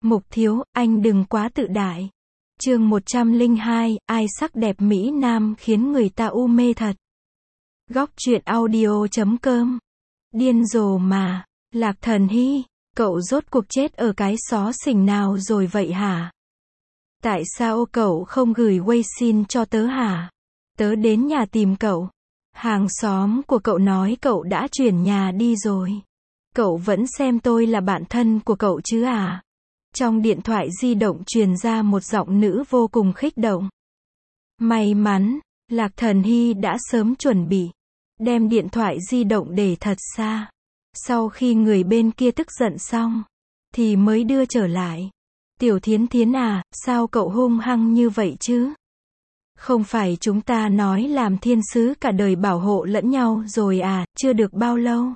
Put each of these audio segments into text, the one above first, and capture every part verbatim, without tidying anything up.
Mục thiếu, anh đừng quá tự đại. Chương một trăm lẻ hai, ai sắc đẹp Mỹ Nam khiến người ta u mê thật. Góc truyện audio chấm com. Điên rồ mà, Lạc Thần Hy, cậu rốt cuộc chết ở cái xó xỉnh nào rồi vậy hả? Tại sao cậu không gửi Weixin cho tớ hả? Tớ đến nhà tìm cậu. Hàng xóm của cậu nói cậu đã chuyển nhà đi rồi. Cậu vẫn xem tôi là bạn thân của cậu chứ à? Trong điện thoại di động truyền ra một giọng nữ vô cùng khích động. May mắn, Lạc Thần Hy đã sớm chuẩn bị. Đem điện thoại di động để thật xa. Sau khi người bên kia tức giận xong, thì mới đưa trở lại. Tiểu Thiến Thiến à, sao cậu hung hăng như vậy chứ? Không phải chúng ta nói làm thiên sứ cả đời bảo hộ lẫn nhau rồi à, chưa được bao lâu.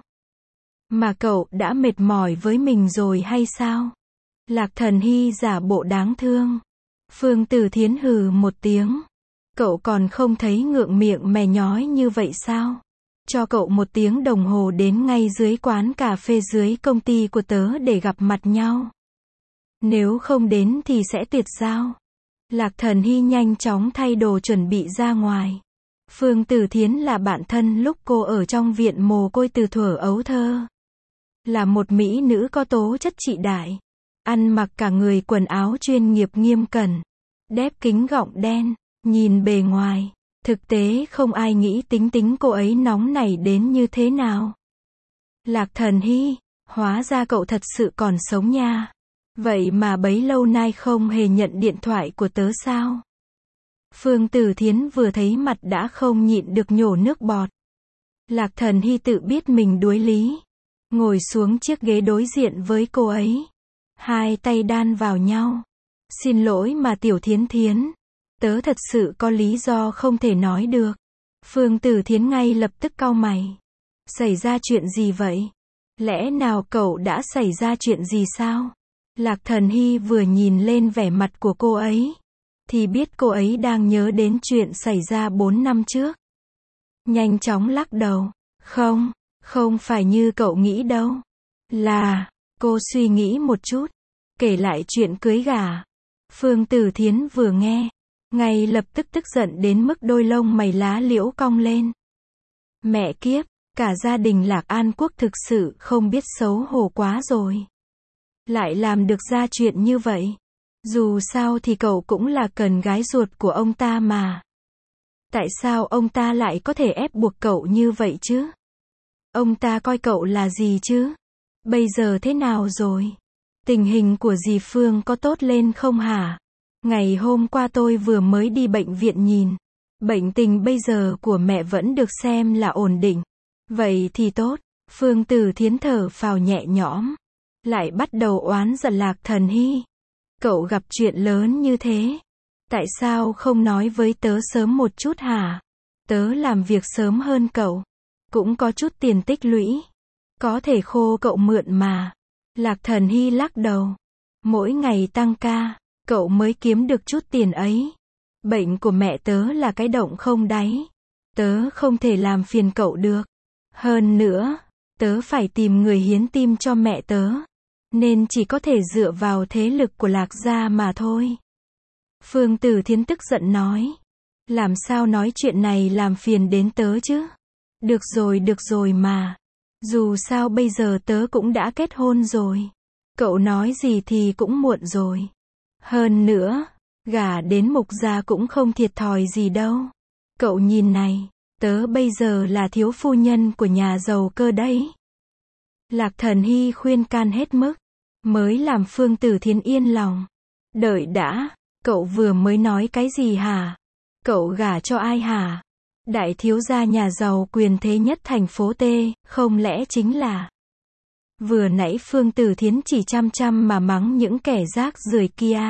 Mà cậu đã mệt mỏi với mình rồi hay sao? Lạc Thần Hy giả bộ đáng thương. Phương Tử Thiến hừ một tiếng. Cậu còn không thấy ngượng miệng mè nhói như vậy sao? Cho cậu một tiếng đồng hồ đến ngay dưới quán cà phê dưới công ty của tớ để gặp mặt nhau. Nếu không đến thì sẽ tuyệt giao. Lạc Thần Hy nhanh chóng thay đồ chuẩn bị ra ngoài. Phương Tử Thiến là bạn thân lúc cô ở trong viện mồ côi từ thuở ấu thơ. Là một mỹ nữ có tố chất trị đại. Ăn mặc cả người quần áo chuyên nghiệp nghiêm cẩn. Đép kính gọng đen. Nhìn bề ngoài, thực tế không ai nghĩ tính tính cô ấy nóng nảy đến như thế nào. Lạc Thần Hy, hóa ra cậu thật sự còn sống nha. Vậy mà bấy lâu nay không hề nhận điện thoại của tớ sao? Phương Tử Thiến vừa thấy mặt đã không nhịn được nhổ nước bọt. Lạc Thần Hy tự biết mình đuối lý. Ngồi xuống chiếc ghế đối diện với cô ấy. Hai tay đan vào nhau. Xin lỗi mà Tiểu Thiến Thiến. Tớ thật sự có lý do không thể nói được. Phương Tử Thiến ngay lập tức cau mày. Xảy ra chuyện gì vậy? Lẽ nào cậu đã xảy ra chuyện gì sao? Lạc Thần Hy vừa nhìn lên vẻ mặt của cô ấy, thì biết cô ấy đang nhớ đến chuyện xảy ra bốn năm trước. Nhanh chóng lắc đầu. Không, không phải như cậu nghĩ đâu. Là, cô suy nghĩ một chút. Kể lại chuyện cưới gả. Phương Tử Thiến vừa nghe, ngay lập tức tức giận đến mức đôi lông mày lá liễu cong lên. Mẹ kiếp, cả gia đình Lạc An Quốc thực sự không biết xấu hổ quá rồi. Lại làm được ra chuyện như vậy. Dù sao thì cậu cũng là cần gái ruột của ông ta mà. Tại sao ông ta lại có thể ép buộc cậu như vậy chứ? Ông ta coi cậu là gì chứ? Bây giờ thế nào rồi? Tình hình của dì Phương có tốt lên không hả? Ngày hôm qua tôi vừa mới đi bệnh viện nhìn. Bệnh tình bây giờ của mẹ vẫn được xem là ổn định. Vậy thì tốt. Phương Tử Thiến thở phào nhẹ nhõm. Lại bắt đầu oán giận Lạc Thần Hy. Cậu gặp chuyện lớn như thế. Tại sao không nói với tớ sớm một chút hả? Tớ làm việc sớm hơn cậu. Cũng có chút tiền tích lũy. Có thể khô cậu mượn mà. Lạc Thần Hy lắc đầu. Mỗi ngày tăng ca, cậu mới kiếm được chút tiền ấy. Bệnh của mẹ tớ là cái động không đáy. Tớ không thể làm phiền cậu được. Hơn nữa, tớ phải tìm người hiến tim cho mẹ tớ. Nên chỉ có thể dựa vào thế lực của Lạc gia mà thôi. Phương Tử Thiến tức giận nói. Làm sao nói chuyện này làm phiền đến tớ chứ? Được rồi được rồi mà. Dù sao bây giờ tớ cũng đã kết hôn rồi. Cậu nói gì thì cũng muộn rồi. Hơn nữa, gả đến Mục gia cũng không thiệt thòi gì đâu. Cậu nhìn này, tớ bây giờ là thiếu phu nhân của nhà giàu cơ đấy. Lạc Thần Hy khuyên can hết mức, mới làm Phương Tử Thiến yên lòng. Đợi đã, cậu vừa mới nói cái gì hả? Cậu gả cho ai hả? Đại thiếu gia nhà giàu quyền thế nhất thành phố T, không lẽ chính là... Vừa nãy Phương Tử Thiến chỉ chăm chăm mà mắng những kẻ rác rưởi kia.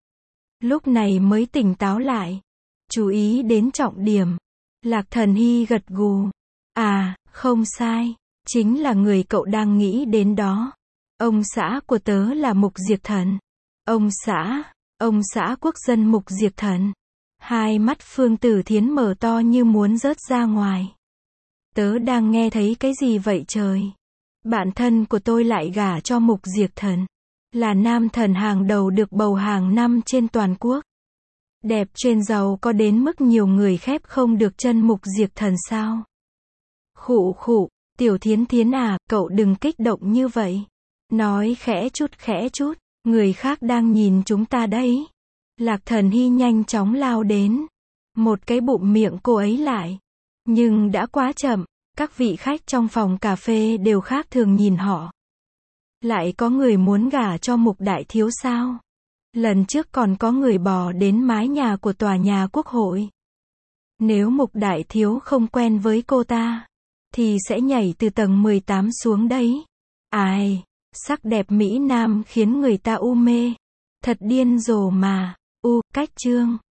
Lúc này mới tỉnh táo lại. Chú ý đến trọng điểm. Lạc Thần Hy gật gù. À, không sai. Chính là người cậu đang nghĩ đến đó. Ông xã của tớ là Mục Diệp Thần. Ông xã, ông xã quốc dân Mục Diệp Thần. Hai mắt Phương Tử Thiến mở to như muốn rớt ra ngoài. Tớ đang nghe thấy cái gì vậy trời? Bạn thân của tôi lại gả cho Mục Diệp Thần. Là nam thần hàng đầu được bầu hàng năm trên toàn quốc. Đẹp trên giàu có đến mức nhiều người khép không được chân mục diệt thần sao. Khụ khụ, Tiểu Thiến Thiến à, cậu đừng kích động như vậy. Nói khẽ chút khẽ chút, người khác đang nhìn chúng ta đấy. Lạc Thần Hy nhanh chóng lao đến. Một cái bụm miệng cô ấy lại. Nhưng đã quá chậm, các vị khách trong phòng cà phê đều khác thường nhìn họ. Lại có người muốn gả cho Mục Đại Thiếu sao? Lần trước còn có người bò đến mái nhà của tòa nhà Quốc hội. Nếu Mục Đại Thiếu không quen với cô ta, thì sẽ nhảy từ tầng mười tám xuống đấy. Ai, sắc đẹp Mỹ Nam khiến người ta u mê. Thật điên rồ mà. U, cách chương.